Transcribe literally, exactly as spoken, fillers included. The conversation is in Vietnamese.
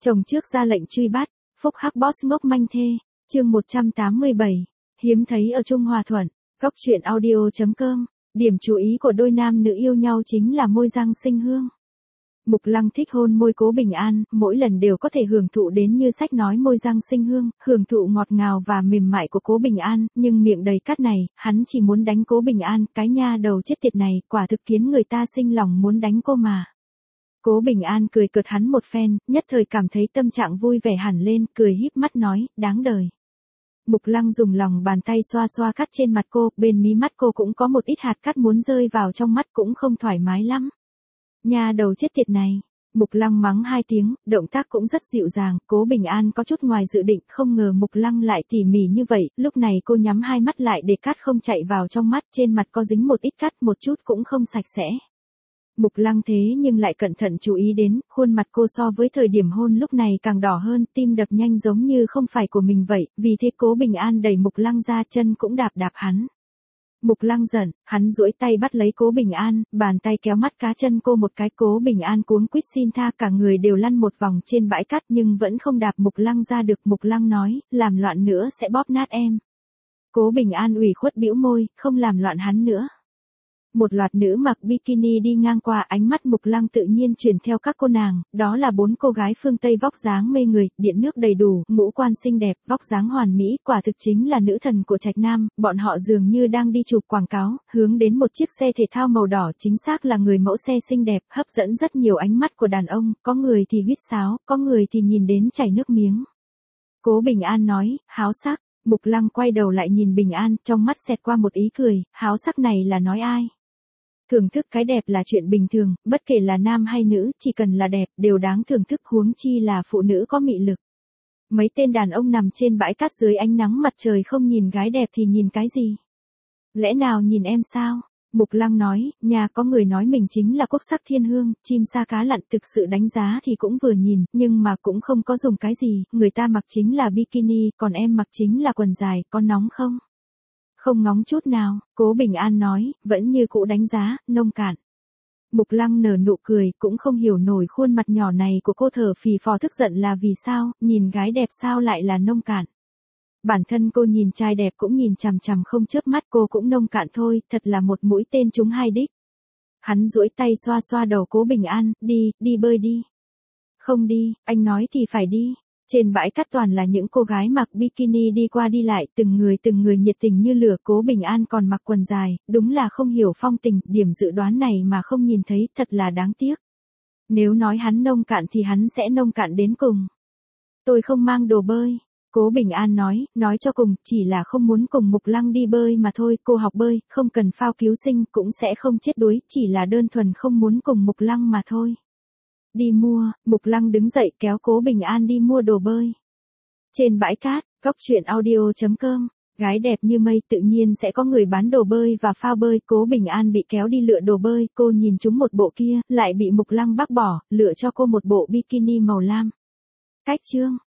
Chồng trước ra lệnh truy bắt, phúc hắc boss ngốc manh thê, chương một trăm tám mươi bảy, hiếm thấy ở Trung Hòa Thuận, góc truyện audio chấm com, điểm chú ý của đôi nam nữ yêu nhau chính là môi răng sinh hương. Mục Lăng thích hôn môi Cố Bình An, mỗi lần đều có thể hưởng thụ đến như sách nói môi răng sinh hương, hưởng thụ ngọt ngào và mềm mại của Cố Bình An, nhưng miệng đầy cát này, hắn chỉ muốn đánh Cố Bình An, cái nha đầu chết tiệt này, quả thực khiến người ta sinh lòng muốn đánh cô mà. Cố Bình An cười cợt hắn một phen, nhất thời cảm thấy tâm trạng vui vẻ hẳn lên, cười híp mắt nói, đáng đời. Mục Lăng dùng lòng bàn tay xoa xoa cát trên mặt cô, bên mí mắt cô cũng có một ít hạt cát muốn rơi vào trong mắt cũng không thoải mái lắm. Nha đầu chết tiệt này, Mục Lăng mắng hai tiếng, động tác cũng rất dịu dàng, Cố Bình An có chút ngoài dự định, không ngờ Mục Lăng lại tỉ mỉ như vậy, lúc này cô nhắm hai mắt lại để cát không chạy vào trong mắt, trên mặt có dính một ít cát, một chút cũng không sạch sẽ. Mục Lăng thế nhưng lại cẩn thận chú ý đến, khuôn mặt cô so với thời điểm hôn lúc này càng đỏ hơn, tim đập nhanh giống như không phải của mình vậy, vì thế Cố Bình An đẩy Mục Lăng ra, chân cũng đạp đạp hắn. Mục Lăng giận, hắn duỗi tay bắt lấy Cố Bình An, bàn tay kéo mắt cá chân cô một cái, Cố Bình An cuống quýt xin tha, cả người đều lăn một vòng trên bãi cát nhưng vẫn không đạp Mục Lăng ra được. Mục Lăng nói, làm loạn nữa sẽ bóp nát em. Cố Bình An ủy khuất bĩu môi, không làm loạn hắn nữa. Một loạt nữ mặc bikini đi ngang qua, ánh mắt Mục Lăng tự nhiên chuyển theo các cô nàng, đó là bốn cô gái phương Tây vóc dáng mê người, điện nước đầy đủ, ngũ quan xinh đẹp, vóc dáng hoàn mỹ, quả thực chính là nữ thần của Trạch Nam, bọn họ dường như đang đi chụp quảng cáo, hướng đến một chiếc xe thể thao màu đỏ, chính xác là người mẫu xe xinh đẹp, hấp dẫn rất nhiều ánh mắt của đàn ông, có người thì huýt sáo, có người thì nhìn đến chảy nước miếng. Cố Bình An nói, háo sắc. Mục Lăng quay đầu lại nhìn Bình An, trong mắt xẹt qua một ý cười, háo sắc này là nói ai? Thưởng thức cái đẹp là chuyện bình thường, bất kể là nam hay nữ, chỉ cần là đẹp, đều đáng thưởng thức, huống chi là phụ nữ có mị lực. Mấy tên đàn ông nằm trên bãi cát dưới ánh nắng mặt trời không nhìn gái đẹp thì nhìn cái gì? Lẽ nào nhìn em sao? Mục Lăng nói, nhà có người nói mình chính là quốc sắc thiên hương, chim sa cá lặn, thực sự đánh giá thì cũng vừa nhìn, nhưng mà cũng không có dùng cái gì, người ta mặc chính là bikini, còn em mặc chính là quần dài, có nóng không? Không ngóng chút nào, Cố Bình An nói, vẫn như cũ đánh giá, nông cạn. Mục Lăng nở nụ cười, cũng không hiểu nổi khuôn mặt nhỏ này của cô thở phì phò tức giận là vì sao, nhìn gái đẹp sao lại là nông cạn. Bản thân cô nhìn trai đẹp cũng nhìn chằm chằm không chớp mắt, cô cũng nông cạn thôi, thật là một mũi tên trúng hai đích. Hắn duỗi tay xoa xoa đầu Cố Bình An, đi, đi bơi đi. Không đi, anh nói thì phải đi. Trên bãi cát toàn là những cô gái mặc bikini đi qua đi lại, từng người từng người nhiệt tình như lửa, Cố Bình An còn mặc quần dài, đúng là không hiểu phong tình, điểm dự đoán này mà không nhìn thấy, thật là đáng tiếc. Nếu nói hắn nông cạn thì hắn sẽ nông cạn đến cùng. Tôi không mang đồ bơi. Cố Bình An nói, nói cho cùng, chỉ là không muốn cùng Mục Lăng đi bơi mà thôi, cô học bơi, không cần phao cứu sinh, cũng sẽ không chết đuối, chỉ là đơn thuần không muốn cùng Mục Lăng mà thôi. Đi mua, Mục Lăng đứng dậy kéo Cố Bình An đi mua đồ bơi. Trên bãi cát, góc truyện audio chấm com, gái đẹp như mây tự nhiên sẽ có người bán đồ bơi và phao bơi, Cố Bình An bị kéo đi lựa đồ bơi, cô nhìn chúng một bộ kia, lại bị Mục Lăng bác bỏ, lựa cho cô một bộ bikini màu lam. Cách chương.